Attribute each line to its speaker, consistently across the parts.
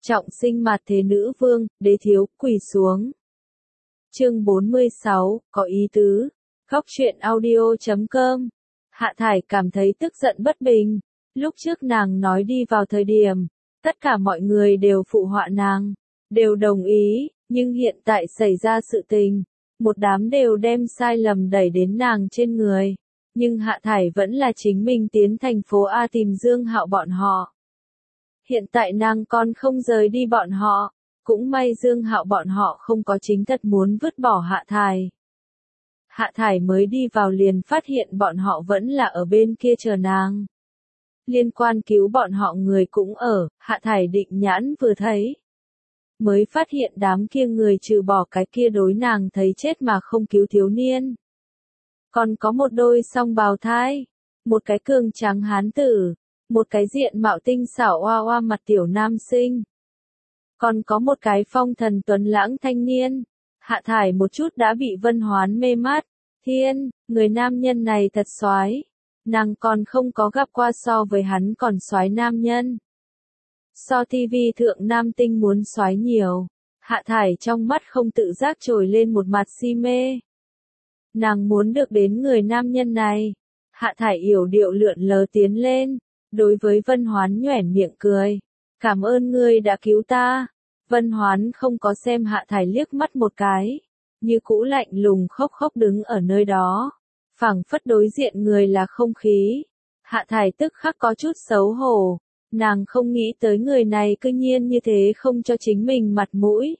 Speaker 1: Trọng sinh mặt thế nữ vương, đế thiếu, quỳ xuống. Chương 46, có ý tứ. Góc truyện audio.com. Hạ Thải cảm thấy tức giận bất bình. Lúc trước nàng nói đi vào thời điểm, tất cả mọi người đều phụ họa nàng, đều đồng ý, nhưng hiện tại xảy ra sự tình, một đám đều đem sai lầm đẩy đến nàng trên người. Nhưng Hạ Thải vẫn là chính mình tiến thành phố A tìm Dương Hạo bọn họ. Hiện tại nàng còn không rời đi bọn họ, cũng may Dương Hạo bọn họ không có chính thật muốn vứt bỏ Hạ Thải. Hạ Thải mới đi vào liền phát hiện bọn họ vẫn là ở bên kia chờ nàng. Liên quan cứu bọn họ người cũng ở, Hạ Thải định nhãn vừa thấy. Mới phát hiện đám kia người trừ bỏ cái kia đối nàng thấy chết mà không cứu thiếu niên. Còn có một đôi song bào thai, một cái cường tráng hán tử, một cái diện mạo tinh xảo oa oa mặt tiểu nam sinh. Còn có một cái phong thần tuấn lãng thanh niên. Hạ Thải một chút đã bị Vân Hoán mê mắt. Thiên, người nam nhân này thật soái. Nàng còn không có gặp qua so với hắn còn soái nam nhân. So TV thượng nam tinh muốn soái nhiều. Hạ Thải trong mắt không tự giác trồi lên một mặt si mê. Nàng muốn được đến người nam nhân này. Hạ Thải yểu điệu lượn lờ tiến lên, đối với Vân Hoán nhoẻn miệng cười. Cảm ơn ngươi đã cứu ta. Vân Hoán không có xem Hạ Thải liếc mắt một cái, như cũ lạnh lùng khóc khóc đứng ở nơi đó, phảng phất đối diện người là không khí. Hạ Thải tức khắc có chút xấu hổ, nàng không nghĩ tới người này cư nhiên như thế không cho chính mình mặt mũi.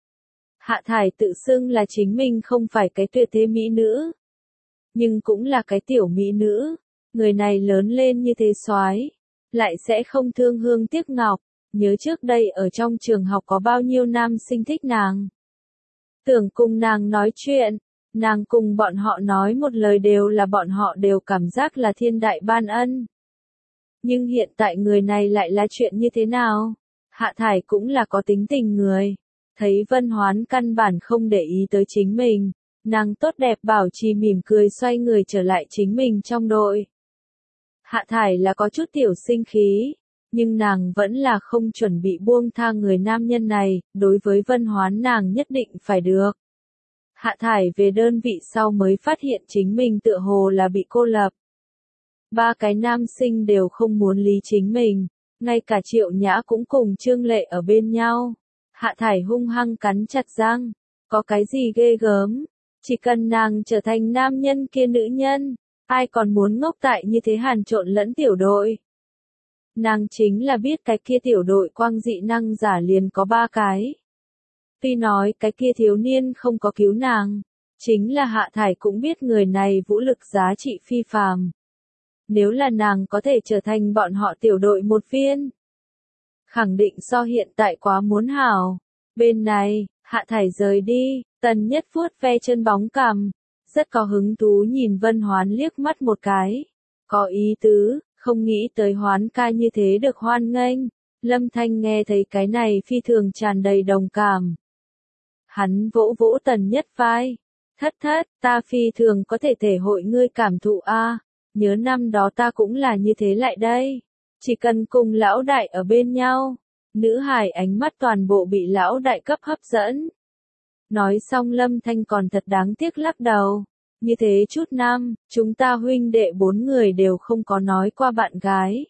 Speaker 1: Hạ Thải tự xưng là chính mình không phải cái tuyệt thế mỹ nữ, nhưng cũng là cái tiểu mỹ nữ. Người này lớn lên như thế soái, lại sẽ không thương hương tiếc ngọc. Nhớ trước đây ở trong trường học có bao nhiêu nam sinh thích nàng. Tưởng cùng nàng nói chuyện, nàng cùng bọn họ nói một lời đều là bọn họ đều cảm giác là thiên đại ban ân. Nhưng hiện tại người này lại là chuyện như thế nào? Hạ Thải cũng là có tính tình người. Thấy Vân Hoán căn bản không để ý tới chính mình, nàng tốt đẹp bảo trì mỉm cười xoay người trở lại chính mình trong đội. Hạ Thải là có chút tiểu sinh khí, nhưng nàng vẫn là không chuẩn bị buông tha người nam nhân này, đối với Vân Hoán nàng nhất định phải được. Hạ Thải về đơn vị sau mới phát hiện chính mình tựa hồ là bị cô lập. Ba cái nam sinh đều không muốn lý chính mình, ngay cả Triệu Nhã cũng cùng Trương Lệ ở bên nhau. Hạ Thải hung hăng cắn chặt răng, có cái gì ghê gớm, chỉ cần nàng trở thành nam nhân kia nữ nhân, ai còn muốn ngốc tại như thế hàn trộn lẫn tiểu đội. Nàng chính là biết cái kia tiểu đội quang dị năng giả liền có 3 cái. Tuy nói cái kia thiếu niên không có cứu nàng, chính là Hạ Thải cũng biết người này vũ lực giá trị phi phàm. Nếu là nàng có thể trở thành bọn họ tiểu đội một viên, khẳng định so hiện tại quá muốn hảo. Bên này, Hạ Thải rời đi, Tần Nhất vuốt ve chân bóng cằm, rất có hứng thú nhìn Vân Hoán liếc mắt một cái. Có ý tứ, không nghĩ tới Hoán ca như thế được hoan nghênh. Lâm Thanh nghe thấy cái này phi thường tràn đầy đồng cảm. Hắn vỗ vỗ Tần Nhất vai. Thất, ta phi thường có thể thể hội ngươi cảm thụ a. Nhớ năm đó ta cũng là như thế lại đây. Chỉ cần cùng lão đại ở bên nhau. Nữ hài ánh mắt toàn bộ bị lão đại cấp hấp dẫn. Nói xong Lâm Thanh còn thật đáng tiếc lắc đầu. Như thế chút năm, chúng ta huynh đệ 4 người đều không có nói qua bạn gái.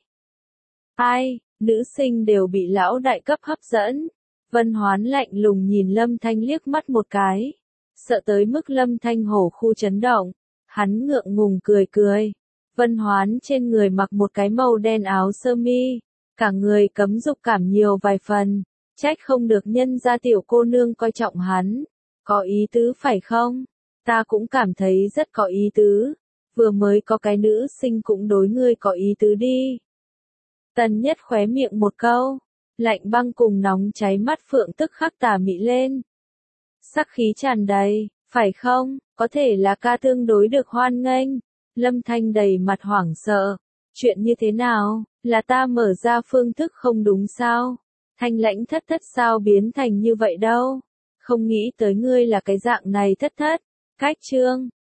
Speaker 1: Ai, nữ sinh đều bị lão đại cấp hấp dẫn. Vân Hoán lạnh lùng nhìn Lâm Thanh liếc mắt một cái. Sợ tới mức Lâm Thanh hổ khu chấn động. Hắn ngượng ngùng cười cười. Vân Hoán trên người mặc một cái màu đen áo sơ mi. Cả người cấm dục cảm nhiều vài phần. Trách không được nhân gia tiểu cô nương coi trọng hắn. Có ý tứ phải không? Ta cũng cảm thấy rất có ý tứ. Vừa mới có cái nữ sinh cũng đối ngươi có ý tứ đi. Tần Nhất khóe miệng một câu. Lạnh băng cùng nóng cháy mắt phượng tức khắc tà mị lên. Sắc khí tràn đầy, phải không? Có thể là ca tương đối được hoan nghênh. Lâm Thanh đầy mặt hoảng sợ. Chuyện như thế nào? Là ta mở ra phương thức không đúng sao? Thanh Lãnh thất sao biến thành như vậy đâu? Không nghĩ tới ngươi là cái dạng này thất. Cách chương